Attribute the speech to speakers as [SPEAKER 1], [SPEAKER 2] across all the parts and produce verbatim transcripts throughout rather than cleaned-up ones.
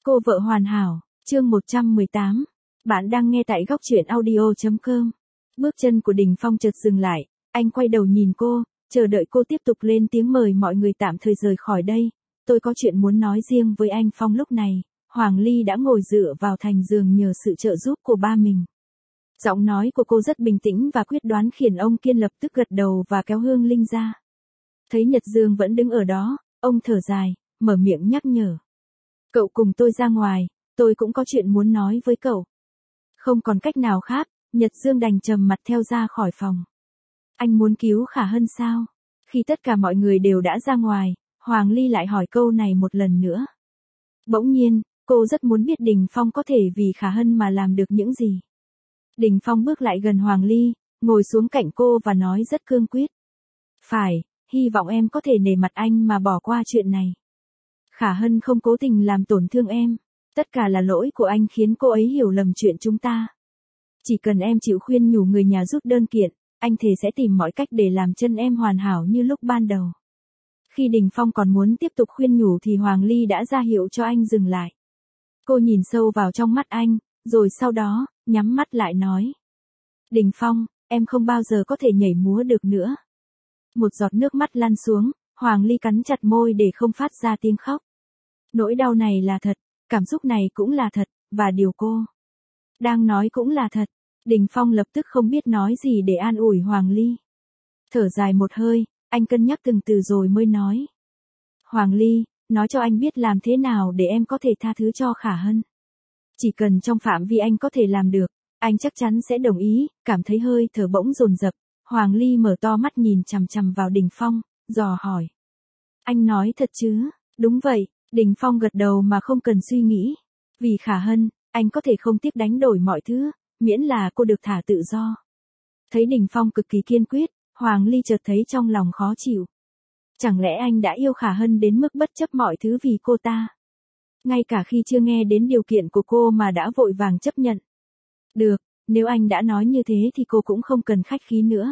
[SPEAKER 1] Cô vợ hoàn hảo, chương một trăm mười tám. Bạn đang nghe tại góc truyện audio chấm com. Bước chân của Đình Phong chợt dừng lại, anh quay đầu nhìn cô, chờ đợi cô tiếp tục lên tiếng mời mọi người tạm thời rời khỏi đây. Tôi có chuyện muốn nói riêng với anh Phong. Lúc này, Hoàng Ly đã ngồi dựa vào thành giường nhờ sự trợ giúp của ba mình. Giọng nói của cô rất bình tĩnh và quyết đoán khiến ông Kiên lập tức gật đầu và kéo Hương Linh ra. Thấy Nhật Dương vẫn đứng ở đó, ông thở dài, mở miệng nhắc nhở. Cậu cùng tôi ra ngoài, tôi cũng có chuyện muốn nói với cậu. Không còn cách nào khác, Nhật Dương đành trầm mặt theo ra khỏi phòng. Anh muốn cứu Khả Hân sao? Khi tất cả mọi người đều đã ra ngoài, Hoàng Ly lại hỏi câu này một lần nữa. Bỗng nhiên, cô rất muốn biết Đình Phong có thể vì Khả Hân mà làm được những gì. Đình Phong bước lại gần Hoàng Ly, ngồi xuống cạnh cô và nói rất cương quyết. Phải, hy vọng em có thể nể mặt anh mà bỏ qua chuyện này. Khả Hân không cố tình làm tổn thương em, tất cả là lỗi của anh khiến cô ấy hiểu lầm chuyện chúng ta. Chỉ cần em chịu khuyên nhủ người nhà rút đơn kiện, anh thề sẽ tìm mọi cách để làm chân em hoàn hảo như lúc ban đầu. Khi Đình Phong còn muốn tiếp tục khuyên nhủ thì Hoàng Ly đã ra hiệu cho anh dừng lại. Cô nhìn sâu vào trong mắt anh, rồi sau đó, nhắm mắt lại nói. Đình Phong, em không bao giờ có thể nhảy múa được nữa. Một giọt nước mắt lăn xuống, Hoàng Ly cắn chặt môi để không phát ra tiếng khóc. Nỗi đau này là thật, cảm xúc này cũng là thật, và điều cô đang nói cũng là thật. Đình Phong lập tức không biết nói gì để an ủi Hoàng Ly. Thở dài một hơi, anh cân nhắc từng từ rồi mới nói. Hoàng Ly, nói cho anh biết làm thế nào để em có thể tha thứ cho Khả Hân. Chỉ cần trong phạm vi anh có thể làm được, anh chắc chắn sẽ đồng ý. Cảm thấy hơi thở bỗng dồn dập, Hoàng Ly mở to mắt nhìn chằm chằm vào Đình Phong, dò hỏi. Anh nói thật chứ? Đúng vậy, Đình Phong gật đầu mà không cần suy nghĩ. Vì Khả Hân, anh có thể không tiếc đánh đổi mọi thứ, miễn là cô được thả tự do. Thấy Đình Phong cực kỳ kiên quyết, Hoàng Ly chợt thấy trong lòng khó chịu. Chẳng lẽ anh đã yêu Khả Hân đến mức bất chấp mọi thứ vì cô ta? Ngay cả khi chưa nghe đến điều kiện của cô mà đã vội vàng chấp nhận. Được, nếu anh đã nói như thế thì cô cũng không cần khách khí nữa.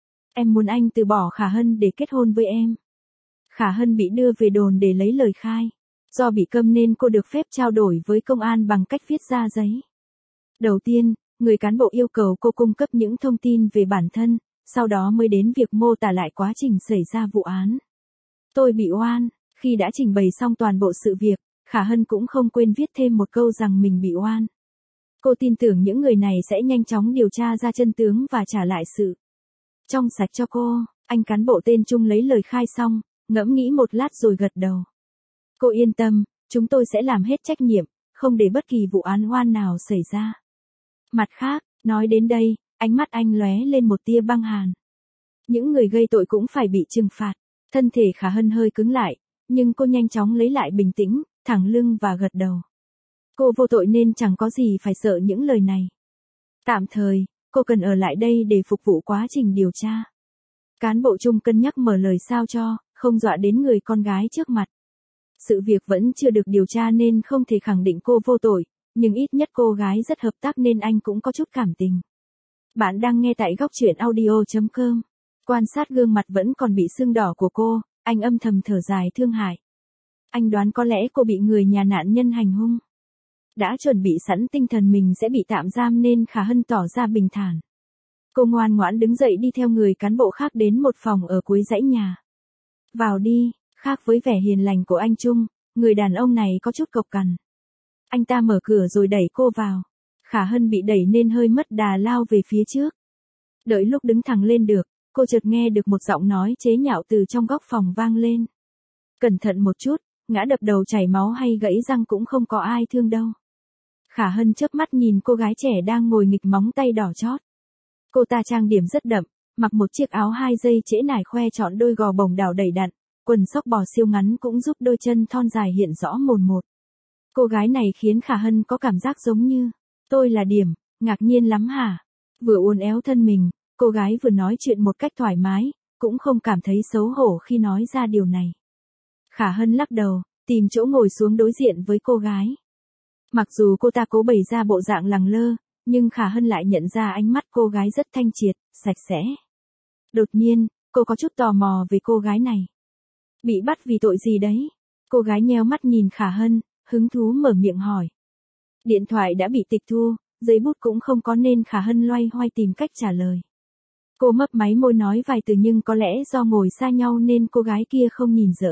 [SPEAKER 1] Em muốn anh từ bỏ Khả Hân để kết hôn với em. Khả Hân bị đưa về đồn để lấy lời khai. Do bị câm nên cô được phép trao đổi với công an bằng cách viết ra giấy. Đầu tiên, người cán bộ yêu cầu cô cung cấp những thông tin về bản thân, sau đó mới đến việc mô tả lại quá trình xảy ra vụ án. Tôi bị oan. Khi đã trình bày xong toàn bộ sự việc, Khả Hân cũng không quên viết thêm một câu rằng mình bị oan. Cô tin tưởng những người này sẽ nhanh chóng điều tra ra chân tướng và trả lại sự trong sạch cho cô. Anh cán bộ tên Trung lấy lời khai xong, ngẫm nghĩ một lát rồi gật đầu. Cô yên tâm, chúng tôi sẽ làm hết trách nhiệm, không để bất kỳ vụ án oan nào xảy ra. Mặt khác, nói đến đây, ánh mắt anh lóe lên một tia băng hàn. Những người gây tội cũng phải bị trừng phạt. Thân thể Khả Hân hơi cứng lại, nhưng cô nhanh chóng lấy lại bình tĩnh, thẳng lưng và gật đầu. Cô vô tội nên chẳng có gì phải sợ những lời này. Tạm thời, cô cần ở lại đây để phục vụ quá trình điều tra. Cán bộ Trung cân nhắc mở lời sao cho, không dọa đến người con gái trước mặt. Sự việc vẫn chưa được điều tra nên không thể khẳng định cô vô tội, nhưng ít nhất cô gái rất hợp tác nên anh cũng có chút cảm tình. Bạn đang nghe tại góc truyện audio chấm com. Quan sát gương mặt vẫn còn bị sưng đỏ của cô, anh âm thầm thở dài thương hại. Anh đoán có lẽ cô bị người nhà nạn nhân hành hung. Đã chuẩn bị sẵn tinh thần mình sẽ bị tạm giam nên Khả Hân tỏ ra bình thản. Cô ngoan ngoãn đứng dậy đi theo người cán bộ khác đến một phòng ở cuối dãy nhà. Vào đi. Khác với vẻ hiền lành của anh Trung, người đàn ông này có chút cộc cằn. Anh ta mở cửa rồi đẩy cô vào. Khả Hân bị đẩy nên hơi mất đà lao về phía trước. Đợi lúc đứng thẳng lên được, cô chợt nghe được một giọng nói chế nhạo từ trong góc phòng vang lên. Cẩn thận một chút, ngã đập đầu chảy máu hay gãy răng cũng không có ai thương đâu. Khả Hân chớp mắt nhìn cô gái trẻ đang ngồi nghịch móng tay đỏ chót. Cô ta trang điểm rất đậm, mặc một chiếc áo hai dây trễ nải khoe trọn đôi gò bồng đảo đầy đặn. Quần sóc bò siêu ngắn cũng giúp đôi chân thon dài hiện rõ mồn một. Cô gái này khiến Khả Hân có cảm giác giống như, tôi là Điểm, ngạc nhiên lắm hả? Vừa uốn éo thân mình, cô gái vừa nói chuyện một cách thoải mái, cũng không cảm thấy xấu hổ khi nói ra điều này. Khả Hân lắc đầu, tìm chỗ ngồi xuống đối diện với cô gái. Mặc dù cô ta cố bày ra bộ dạng lẳng lơ, nhưng Khả Hân lại nhận ra ánh mắt cô gái rất thanh triệt, sạch sẽ. Đột nhiên, cô có chút tò mò về cô gái này. Bị bắt vì tội gì đấy? Cô gái nheo mắt nhìn Khả Hân, hứng thú mở miệng hỏi. Điện thoại đã bị tịch thu, giấy bút cũng không có nên Khả Hân loay hoay tìm cách trả lời. Cô mấp máy môi nói vài từ nhưng có lẽ do ngồi xa nhau nên cô gái kia không nhìn rõ.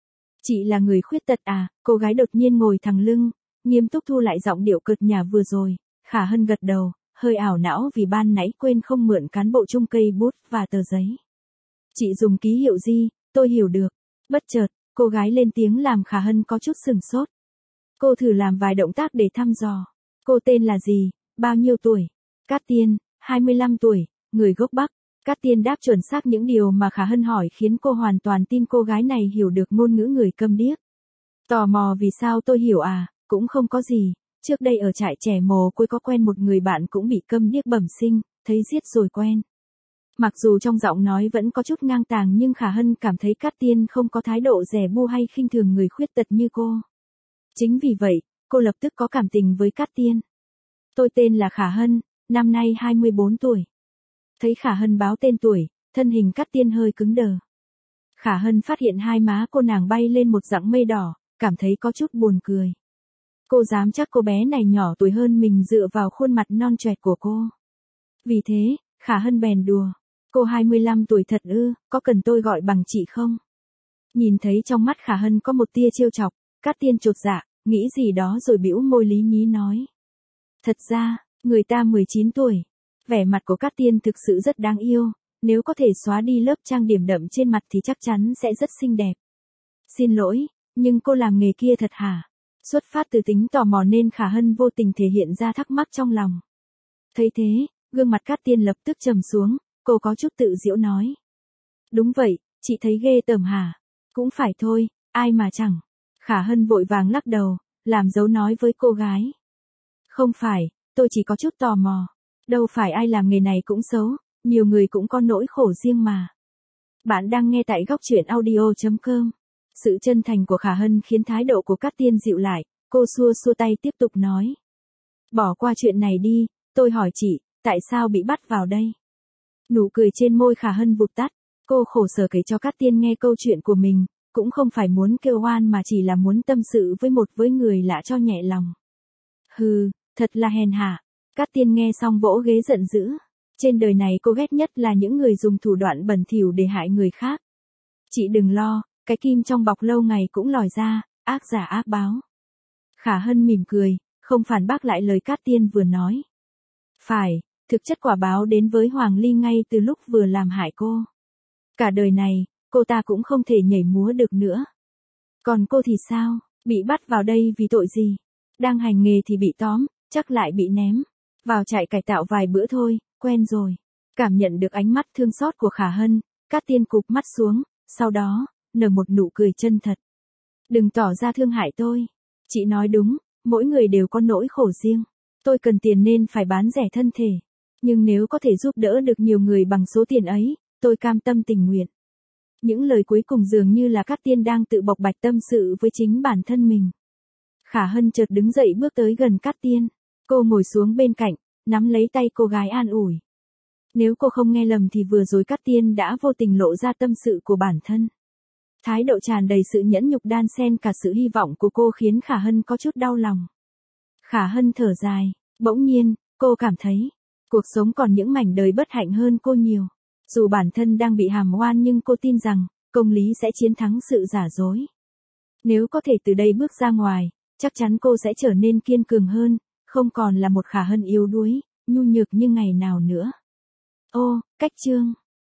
[SPEAKER 1] Chị là người khuyết tật à? Cô gái đột nhiên ngồi thẳng lưng, nghiêm túc thu lại giọng điệu cợt nhả vừa rồi. Khả Hân gật đầu, hơi ảo não vì ban nãy quên không mượn cán bộ chung cây bút và tờ giấy. Chị dùng ký hiệu gì? Tôi hiểu được. Bất chợt, cô gái lên tiếng làm Khả Hân có chút sừng sốt. Cô thử làm vài động tác để thăm dò. Cô tên là gì? Bao nhiêu tuổi? Cát Tiên, hai mươi lăm tuổi, người gốc Bắc. Cát Tiên đáp chuẩn xác những điều mà Khả Hân hỏi khiến cô hoàn toàn tin cô gái này hiểu được ngôn ngữ người câm điếc. Tò mò vì sao tôi hiểu à? Cũng không có gì. Trước đây ở trại trẻ mồ côi có quen một người bạn cũng bị câm điếc bẩm sinh, thấy giết rồi quen. Mặc dù trong giọng nói vẫn có chút ngang tàng nhưng Khả Hân cảm thấy Cát Tiên không có thái độ dè bu hay khinh thường người khuyết tật như cô. Chính vì vậy, cô lập tức có cảm tình với Cát Tiên. Tôi tên là Khả Hân, năm nay hai mươi bốn tuổi. Thấy Khả Hân báo tên tuổi, thân hình Cát Tiên hơi cứng đờ. Khả Hân phát hiện hai má cô nàng bay lên một dặng mây đỏ, cảm thấy có chút buồn cười. Cô dám chắc cô bé này nhỏ tuổi hơn mình dựa vào khuôn mặt non choẹt của cô. Vì thế, Khả Hân bèn đùa. Cô hai mươi lăm tuổi thật ư, có cần tôi gọi bằng chị không? Nhìn thấy trong mắt Khả Hân có một tia trêu chọc, Cát Tiên chột dạ, nghĩ gì đó rồi bĩu môi lý nhí nói. Thật ra, người ta mười chín tuổi. Vẻ mặt của Cát Tiên thực sự rất đáng yêu, nếu có thể xóa đi lớp trang điểm đậm trên mặt thì chắc chắn sẽ rất xinh đẹp. Xin lỗi, nhưng cô làm nghề kia thật hả? Xuất phát từ tính tò mò nên Khả Hân vô tình thể hiện ra thắc mắc trong lòng. Thấy thế, gương mặt Cát Tiên lập tức trầm xuống, cô có chút tự giễu nói. Đúng vậy, chị thấy ghê tởm hả? Cũng phải thôi, ai mà chẳng. Khả Hân vội vàng lắc đầu, làm dấu nói với cô gái. Không phải, tôi chỉ có chút tò mò. Đâu phải ai làm nghề này cũng xấu, nhiều người cũng có nỗi khổ riêng mà. Bạn đang nghe tại góc truyện audio chấm com. Sự chân thành của Khả Hân khiến thái độ của Cát Tiên dịu lại, cô xua xua tay tiếp tục nói. Bỏ qua chuyện này đi, tôi hỏi chị, tại sao bị bắt vào đây? Nụ cười trên môi Khả Hân vụt tắt, cô khổ sở kể cho Cát Tiên nghe câu chuyện của mình, cũng không phải muốn kêu oan mà chỉ là muốn tâm sự với một với người lạ cho nhẹ lòng. Hừ, thật là hèn hạ. Cát Tiên nghe xong vỗ ghế giận dữ. Trên đời này cô ghét nhất là những người dùng thủ đoạn bẩn thỉu để hại người khác. Chị đừng lo, cái kim trong bọc lâu ngày cũng lòi ra, ác giả ác báo. Khả Hân mỉm cười, không phản bác lại lời Cát Tiên vừa nói. Phải, thực chất quả báo đến với Hoàng Ly ngay từ lúc vừa làm hại cô. Cả đời này, cô ta cũng không thể nhảy múa được nữa. Còn cô thì sao, bị bắt vào đây vì tội gì? Đang hành nghề thì bị tóm, chắc lại bị ném. Vào trại cải tạo vài bữa thôi, quen rồi. Cảm nhận được ánh mắt thương xót của Khả Hân, Cát Tiên cụp mắt xuống, sau đó, nở một nụ cười chân thật. Đừng tỏ ra thương hại tôi. Chị nói đúng, mỗi người đều có nỗi khổ riêng. Tôi cần tiền nên phải bán rẻ thân thể. Nhưng nếu có thể giúp đỡ được nhiều người bằng số tiền ấy, tôi cam tâm tình nguyện. Những lời cuối cùng dường như là Cát Tiên đang tự bộc bạch tâm sự với chính bản thân mình. Khả Hân chợt đứng dậy bước tới gần Cát Tiên. Cô ngồi xuống bên cạnh, nắm lấy tay cô gái an ủi. Nếu cô không nghe lầm thì vừa rồi Cát Tiên đã vô tình lộ ra tâm sự của bản thân. Thái độ tràn đầy sự nhẫn nhục đan xen cả sự hy vọng của cô khiến Khả Hân có chút đau lòng. Khả Hân thở dài, bỗng nhiên, cô cảm thấy, cuộc sống còn những mảnh đời bất hạnh hơn cô nhiều. Dù bản thân đang bị hàm oan nhưng cô tin rằng, công lý sẽ chiến thắng sự giả dối. Nếu có thể từ đây bước ra ngoài, chắc chắn cô sẽ trở nên kiên cường hơn, không còn là một Khả Hân yếu đuối, nhu nhược như ngày nào nữa. Ô, cách chương.